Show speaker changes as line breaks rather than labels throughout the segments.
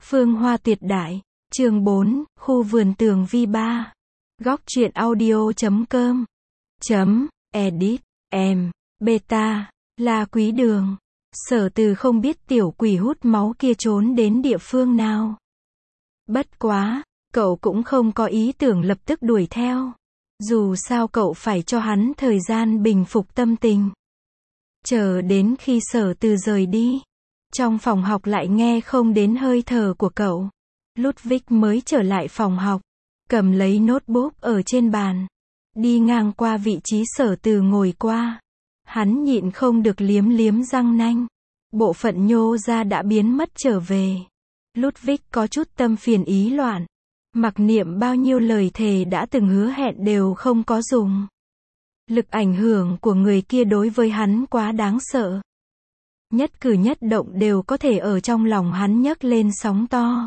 Phương Hoa tuyệt đại, chương 4, khu vườn tường vi 3. Góc truyện audio.com. Edit, em, beta, là Quý Đường. Sở Từ không biết tiểu quỷ hút máu kia trốn đến địa phương nào. Bất quá, cậu cũng không có ý tưởng lập tức đuổi theo. Dù sao cậu phải cho hắn thời gian bình phục tâm tình. Chờ đến khi Sở Từ rời đi, trong phòng học lại nghe không đến hơi thở của cậu. Ludwig mới trở lại phòng học, cầm lấy notebook ở trên bàn, đi ngang qua vị trí Sở Từ ngồi qua. Hắn nhịn không được liếm liếm răng nanh. Bộ phận nhô ra đã biến mất trở về. Ludwig có chút tâm phiền ý loạn. Mặc niệm bao nhiêu lời thề đã từng hứa hẹn đều không có dùng. Lực ảnh hưởng của người kia đối với hắn quá đáng sợ. Nhất cử nhất động đều có thể ở trong lòng hắn nhấc lên sóng to.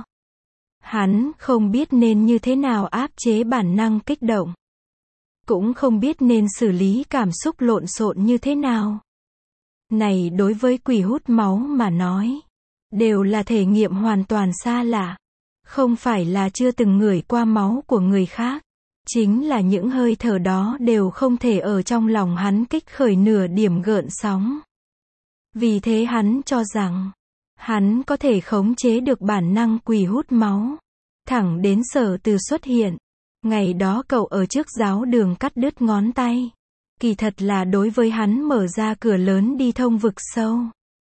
Hắn không biết nên như thế nào áp chế bản năng kích động. Cũng không biết nên xử lý cảm xúc lộn xộn như thế nào. Này đối với quỷ hút máu mà nói, đều là thể nghiệm hoàn toàn xa lạ. Không phải là chưa từng ngửi qua máu của người khác. Chính là những hơi thở đó đều không thể ở trong lòng hắn kích khởi nửa điểm gợn sóng. Vì thế hắn cho rằng, hắn có thể khống chế được bản năng quỷ hút máu. Thẳng đến Sở Từ xuất hiện. Ngày đó cậu ở trước giáo đường cắt đứt ngón tay. Kỳ thật là đối với hắn mở ra cửa lớn đi thông vực sâu.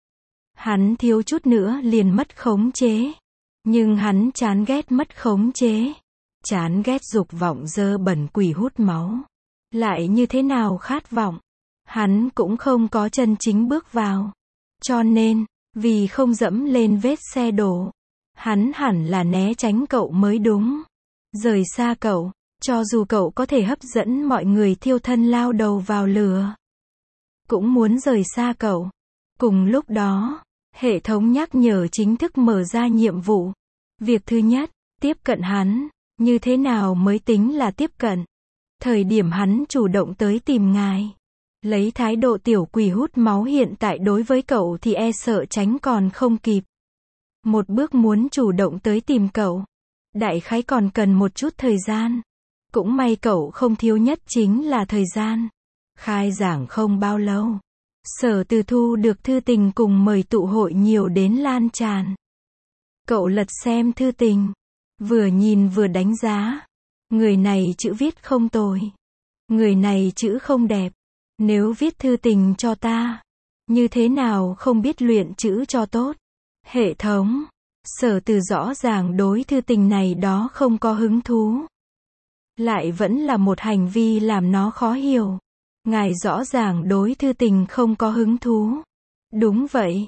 Hắn thiếu chút nữa liền mất khống chế. Nhưng hắn chán ghét mất khống chế. Chán ghét dục vọng dơ bẩn quỷ hút máu. Lại như thế nào khát vọng. Hắn cũng không có chân chính bước vào. Cho nên, vì không dẫm lên vết xe đổ, hắn hẳn là né tránh cậu mới đúng. Rời xa cậu, cho dù cậu có thể hấp dẫn mọi người thiêu thân lao đầu vào lửa. Cũng muốn rời xa cậu. Cùng lúc đó, hệ thống nhắc nhở chính thức mở ra nhiệm vụ. Việc thứ nhất, tiếp cận hắn. Như thế nào mới tính là tiếp cận? Thời điểm hắn chủ động tới tìm ngài. Lấy thái độ tiểu quỷ hút máu hiện tại đối với cậu thì e sợ tránh còn không kịp. Một bước muốn chủ động tới tìm cậu. Đại khái còn cần một chút thời gian. Cũng may cậu không thiếu nhất chính là thời gian. Khai giảng không bao lâu. Sở Từ thu được thư tình cùng mời tụ hội nhiều đến lan tràn. Cậu lật xem thư tình. Vừa nhìn vừa đánh giá. Người này chữ viết không tồi. Người này chữ không đẹp. Nếu viết thư tình cho ta, như thế nào không biết luyện chữ cho tốt. Hệ thống. Sở Từ rõ ràng đối thư tình này đó không có hứng thú. Lại vẫn là một hành vi làm nó khó hiểu. Ngài rõ ràng đối thư tình không có hứng thú. Đúng vậy.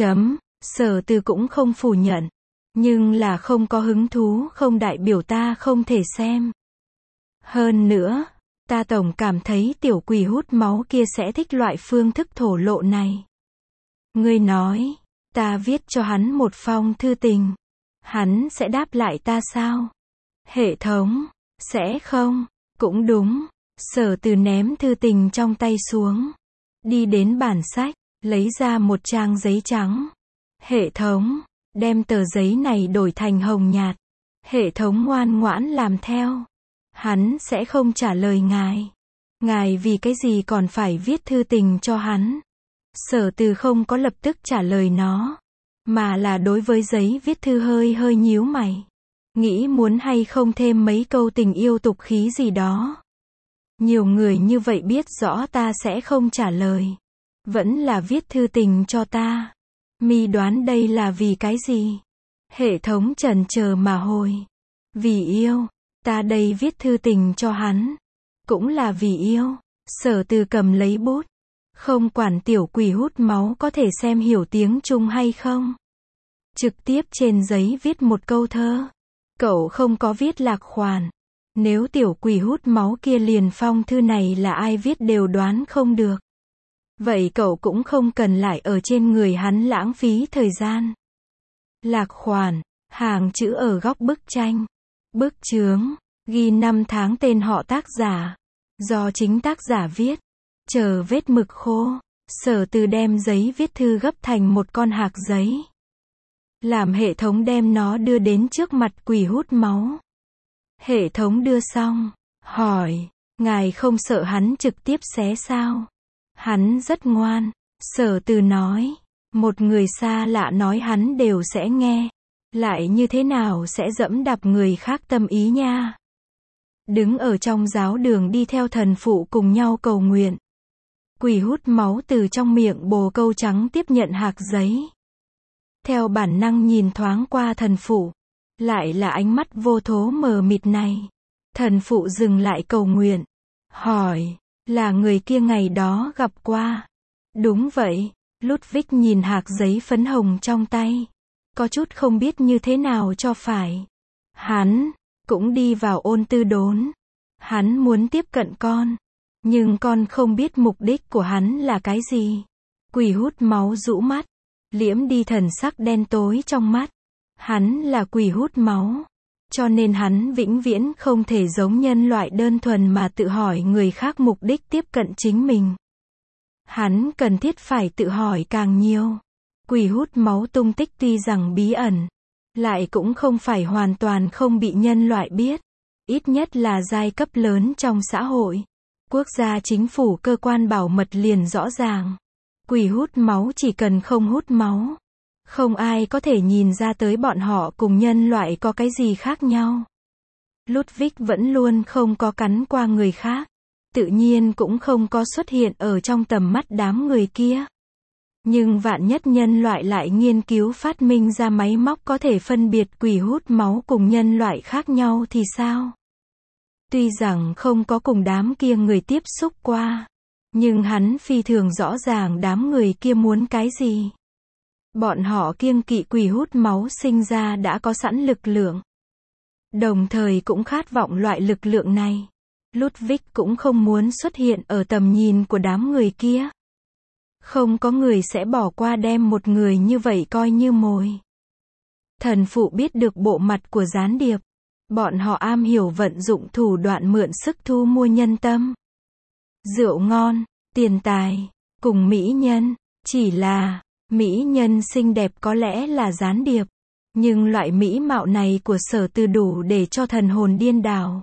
Sở Từ cũng không phủ nhận. Nhưng là không có hứng thú không đại biểu ta không thể xem. Hơn nữa, ta tổng cảm thấy tiểu quỷ hút máu kia sẽ thích loại phương thức thổ lộ này. Ngươi nói, ta viết cho hắn một phong thư tình. Hắn sẽ đáp lại ta sao? Hệ thống, sẽ không, cũng đúng. Sở Từ ném thư tình trong tay xuống. Đi đến bản sách, lấy ra một trang giấy trắng. Hệ thống, đem tờ giấy này đổi thành hồng nhạt. Hệ thống ngoan ngoãn làm theo. Hắn sẽ không trả lời ngài. Ngài vì cái gì còn phải viết thư tình cho hắn? Sở Từ không có lập tức trả lời nó. Mà là đối với giấy viết thư hơi nhíu mày. Nghĩ muốn hay không thêm mấy câu tình yêu tục khí gì đó. Nhiều người như vậy biết rõ ta sẽ không trả lời. Vẫn là viết thư tình cho ta. Mi đoán đây là vì cái gì? Hệ thống chần chờ mà hồi. Vì yêu. Ta đây viết thư tình cho hắn. Cũng là vì yêu. Sở Từ cầm lấy bút. Không quản tiểu quỷ hút máu có thể xem hiểu tiếng Trung hay không. Trực tiếp trên giấy viết một câu thơ. Cậu không có viết lạc khoản. Nếu tiểu quỷ hút máu kia liền phong thư này là ai viết đều đoán không được. Vậy cậu cũng không cần lại ở trên người hắn lãng phí thời gian. Lạc khoản, hàng chữ ở góc bức tranh. Bức chướng, ghi năm tháng tên họ tác giả. Do chính tác giả viết. Chờ vết mực khô. Sở Từ đem giấy viết thư gấp thành một con hạc giấy. làm hệ thống đem nó đưa đến trước mặt quỷ hút máu. Hệ thống đưa xong, hỏi, ngài không sợ hắn trực tiếp xé sao? Hắn rất ngoan. Sở Từ nói, một người xa lạ nói hắn đều sẽ nghe. Lại như thế nào sẽ dẫm đạp người khác tâm ý nha. Đứng ở trong giáo đường đi theo thần phụ cùng nhau cầu nguyện. Quỷ hút máu từ trong miệng bồ câu trắng tiếp nhận hạc giấy. Theo bản năng nhìn thoáng qua thần phụ. Lại là ánh mắt vô thố mờ mịt này. Thần phụ dừng lại cầu nguyện. Hỏi, là người kia ngày đó gặp qua. Đúng vậy. Ludwig nhìn hạc giấy phấn hồng trong tay. Có chút không biết như thế nào cho phải. Hắn cũng đi vào ôn tư đốn. Hắn muốn tiếp cận con. Nhưng con không biết mục đích của hắn là cái gì. Quỷ hút máu rũ mắt. Liễm đi thần sắc đen tối trong mắt. Hắn là quỷ hút máu. Cho nên hắn vĩnh viễn không thể giống nhân loại đơn thuần mà tự hỏi người khác mục đích tiếp cận chính mình. Hắn cần thiết phải tự hỏi càng nhiều. Quỷ hút máu tung tích tuy rằng bí ẩn, lại cũng không phải hoàn toàn không bị nhân loại biết. Ít nhất là giai cấp lớn trong xã hội. Quốc gia chính phủ cơ quan bảo mật liền rõ ràng. Quỷ hút máu chỉ cần không hút máu. Không ai có thể nhìn ra tới bọn họ cùng nhân loại có cái gì khác nhau. Ludwig vẫn luôn không có cắn qua người khác. Tự nhiên cũng không có xuất hiện ở trong tầm mắt đám người kia. Nhưng vạn nhất nhân loại lại nghiên cứu phát minh ra máy móc có thể phân biệt quỷ hút máu cùng nhân loại khác nhau thì sao? Tuy rằng không có cùng đám kia người tiếp xúc qua, nhưng hắn phi thường rõ ràng đám người kia muốn cái gì. Bọn họ kiêng kỵ quỷ hút máu sinh ra đã có sẵn lực lượng. Đồng thời cũng khát vọng loại lực lượng này. Ludwig cũng không muốn xuất hiện ở tầm nhìn của đám người kia. Không có người sẽ bỏ qua đem một người như vậy coi như mồi. Thần phụ biết được bộ mặt của gián điệp. Bọn họ am hiểu vận dụng thủ đoạn mượn sức thu mua nhân tâm. Rượu ngon, tiền tài, cùng mỹ nhân. Chỉ là, mỹ nhân xinh đẹp có lẽ là gián điệp. Nhưng loại mỹ mạo này của Sở Từ đủ để cho thần hồn điên đảo.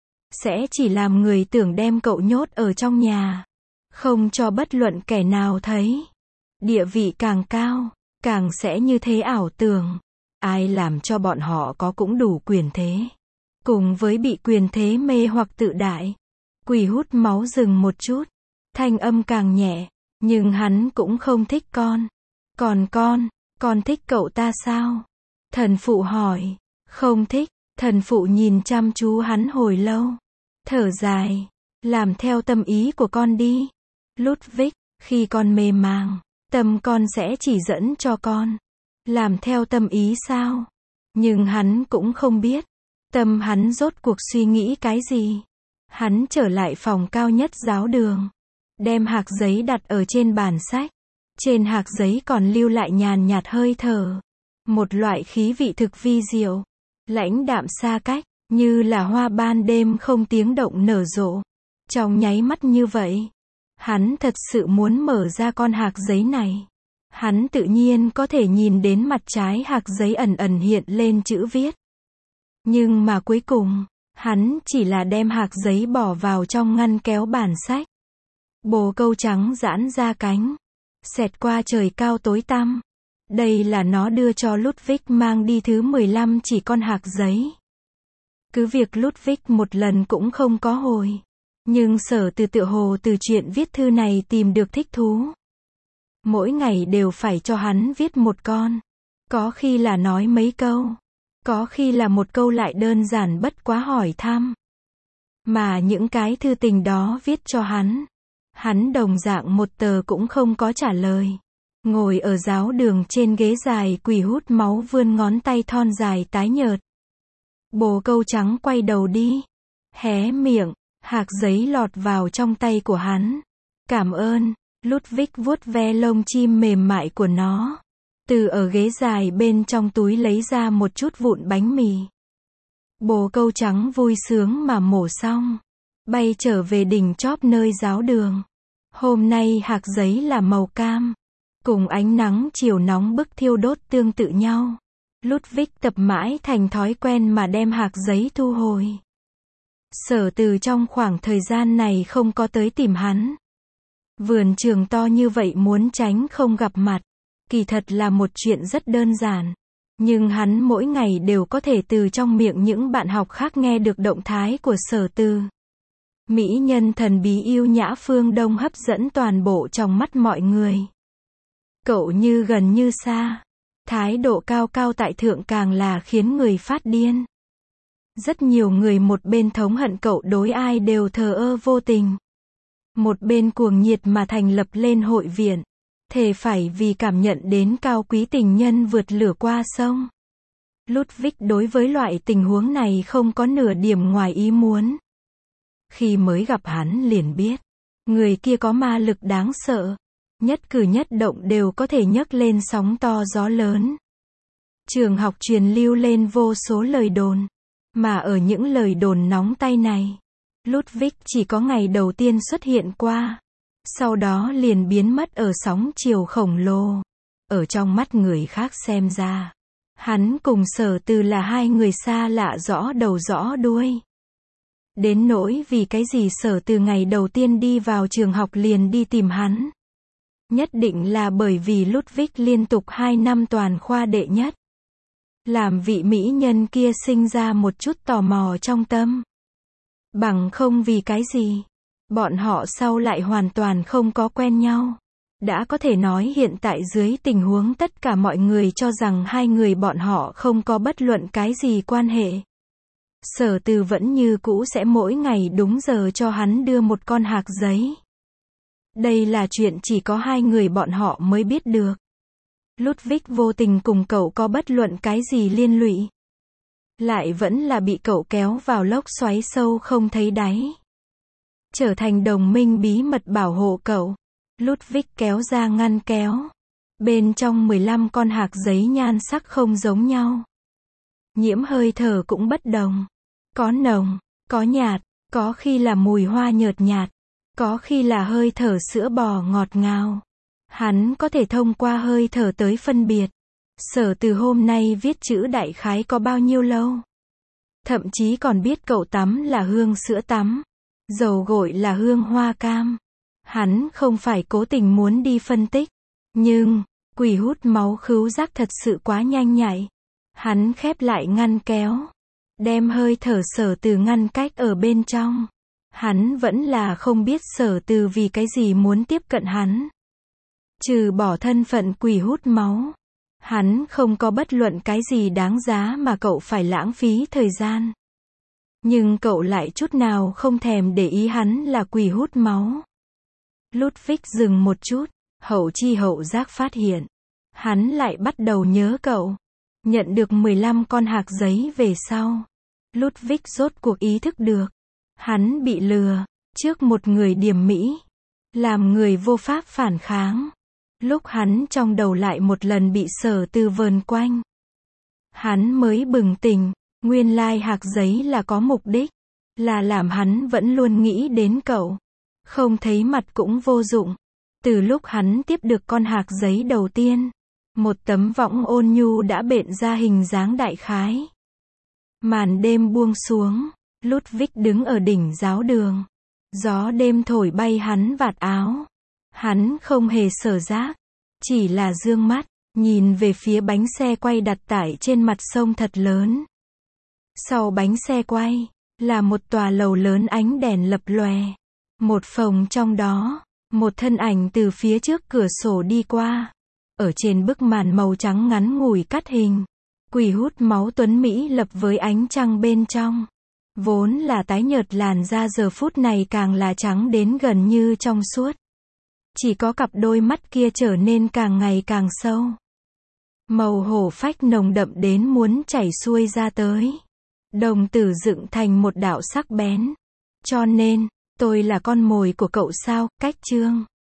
Sẽ chỉ làm người tưởng đem cậu nhốt ở trong nhà. Không cho bất luận kẻ nào thấy. Địa vị càng cao, càng sẽ như thế ảo tưởng. Ai làm cho bọn họ có cũng đủ quyền thế. Cùng với bị quyền thế mê hoặc tự đại. Quỷ hút máu dừng một chút. Thanh âm càng nhẹ. Nhưng hắn cũng không thích con. Còn con thích cậu ta sao? Thần phụ hỏi. Không thích. Thần phụ nhìn chăm chú hắn hồi lâu. Thở dài. Làm theo tâm ý của con đi. Ludwig, khi con mê màng, tâm con sẽ chỉ dẫn cho con. Làm theo tâm ý sao? Nhưng hắn cũng không biết. Tâm hắn rốt cuộc suy nghĩ cái gì? Hắn trở lại phòng cao nhất giáo đường. Đem hạc giấy đặt ở trên bàn sách. Trên hạc giấy còn lưu lại nhàn nhạt hơi thở. Một loại khí vị thực vi diệu. Lãnh đạm xa cách, như là hoa ban đêm không tiếng động nở rộ. Trong nháy mắt như vậy. Hắn thật sự muốn mở ra con hạc giấy này. Hắn tự nhiên có thể nhìn đến mặt trái hạc giấy ẩn ẩn hiện lên chữ viết. Nhưng mà cuối cùng, hắn chỉ là đem hạc giấy bỏ vào trong ngăn kéo bản sách. Bồ câu trắng giãn ra cánh. Xẹt qua trời cao tối tăm. Đây là nó đưa cho Ludwig mang đi thứ 15 chỉ con hạc giấy. Cứ việc Ludwig một lần cũng không có hồi. Nhưng Sở Từ tựa hồ từ chuyện viết thư này tìm được thích thú. Mỗi ngày đều phải cho hắn viết một con. Có khi là nói mấy câu. Có khi là một câu lại đơn giản bất quá hỏi thăm. Mà những cái thư tình đó viết cho hắn. Hắn đồng dạng một tờ cũng không có trả lời. Ngồi ở giáo đường trên ghế dài quỷ hút máu vươn ngón tay thon dài tái nhợt. Bồ câu trắng quay đầu đi. Hé miệng. Hạc giấy lọt vào trong tay của hắn. Cảm ơn. Ludwig vuốt ve lông chim mềm mại của nó. Từ ở ghế dài bên trong túi lấy ra một chút vụn bánh mì. Bồ câu trắng vui sướng mà mổ xong. Bay trở về đỉnh chóp nơi giáo đường. Hôm nay hạc giấy là màu cam. cùng ánh nắng chiều nóng bức thiêu đốt tương tự nhau. Ludwig tập mãi thành thói quen mà đem hạc giấy thu hồi. Sở Từ trong khoảng thời gian này không có tới tìm hắn. Vườn trường to như vậy muốn tránh không gặp mặt, kỳ thật là một chuyện rất đơn giản. Nhưng hắn mỗi ngày đều có thể từ trong miệng những bạn học khác nghe được động thái của Sở Từ. Mỹ nhân thần bí yêu nhã phương Đông hấp dẫn toàn bộ trong mắt mọi người. Cậu như gần như xa. Thái độ cao cao tại thượng càng là khiến người phát điên. Rất nhiều người một bên thống hận cậu đối ai đều thờ ơ vô tình. Một bên cuồng nhiệt mà thành lập lên hội viện. Thề phải vì cảm nhận đến cao quý tình nhân vượt lửa qua sông. Ludwig đối với loại tình huống này không có nửa điểm ngoài ý muốn. Khi mới gặp hắn liền biết, người kia có ma lực đáng sợ. Nhất cử nhất động đều có thể nhấc lên sóng to gió lớn. Trường học truyền lưu lên vô số lời đồn. Mà ở những lời đồn nóng tay này, Ludwig chỉ có ngày đầu tiên xuất hiện qua. Sau đó liền biến mất ở sóng chiều khổng lồ. Ở trong mắt người khác xem ra, hắn cùng Sở Từ là hai người xa lạ rõ đầu rõ đuôi. Đến nỗi vì cái gì Sở Từ ngày đầu tiên đi vào trường học liền đi tìm hắn. Nhất định là bởi vì Ludwig liên tục 2 năm toàn khoa đệ nhất. Làm vị mỹ nhân kia sinh ra một chút tò mò trong tâm. Bằng không vì cái gì, bọn họ sau lại hoàn toàn không có quen nhau. Đã có thể nói hiện tại dưới tình huống tất cả mọi người cho rằng hai người bọn họ không có bất luận cái gì quan hệ. Sở Từ vẫn như cũ sẽ mỗi ngày đúng giờ cho hắn đưa một con hạc giấy. Đây là chuyện chỉ có hai người bọn họ mới biết được. Ludwig vô tình cùng cậu có bất luận cái gì liên lụy. Lại vẫn là bị cậu kéo vào lốc xoáy sâu không thấy đáy. Trở thành đồng minh bí mật bảo hộ cậu. Ludwig kéo ra ngăn kéo. Bên trong 15 con hạc giấy nhan sắc không giống nhau. Nhiễm hơi thở cũng bất đồng. Có nồng, có nhạt, có khi là mùi hoa nhợt nhạt, có khi là hơi thở sữa bò ngọt ngào. Hắn có thể thông qua hơi thở tới phân biệt. Sở Từ hôm nay viết chữ đại khái có bao nhiêu lâu. Thậm chí còn biết cậu tắm là hương sữa tắm. Dầu gội là hương hoa cam. Hắn không phải cố tình muốn đi phân tích. Nhưng, quỷ hút máu khứu giác thật sự quá nhanh nhạy. Hắn khép lại ngăn kéo. Đem hơi thở Sở Từ ngăn cách ở bên trong. Hắn vẫn là không biết Sở Từ vì cái gì muốn tiếp cận hắn. Trừ bỏ thân phận quỷ hút máu. Hắn không có bất luận cái gì đáng giá mà cậu phải lãng phí thời gian. Nhưng cậu lại chút nào không thèm để ý hắn là quỷ hút máu. Ludwig dừng một chút, hậu chi hậu giác phát hiện. Hắn lại bắt đầu nhớ cậu. Nhận được 15 con hạc giấy về sau. Ludwig rốt cuộc ý thức được. Hắn bị lừa, trước một người điềm mỹ. Làm người vô pháp phản kháng. Lúc hắn trong đầu lại một lần bị Sở Từ vờn quanh. Hắn mới bừng tỉnh, nguyên lai hạc giấy là có mục đích. Là làm hắn vẫn luôn nghĩ đến cậu. Không thấy mặt cũng vô dụng. Từ lúc hắn tiếp được con hạc giấy đầu tiên, một tấm võng ôn nhu đã bện ra hình dáng đại khái. Màn đêm buông xuống, Ludwig đứng ở đỉnh giáo đường. Gió đêm thổi bay hắn vạt áo. Hắn không hề sở giác, chỉ là dương mắt, nhìn về phía bánh xe quay đặt tải trên mặt sông thật lớn. Sau bánh xe quay, là một tòa lầu lớn ánh đèn lập lòe. Một phòng trong đó, một thân ảnh từ phía trước cửa sổ đi qua. Ở trên bức màn màu trắng ngắn ngủi cắt hình, quỷ hút máu tuấn Mỹ lập với ánh trăng bên trong. Vốn là tái nhợt làn da giờ phút này càng là trắng đến gần như trong suốt. Chỉ có cặp đôi mắt kia trở nên càng ngày càng sâu. Màu hổ phách nồng đậm đến muốn chảy xuôi ra tới. Đồng tử dựng thành một đạo sắc bén. Cho nên, tôi là con mồi của cậu sao? Cách chương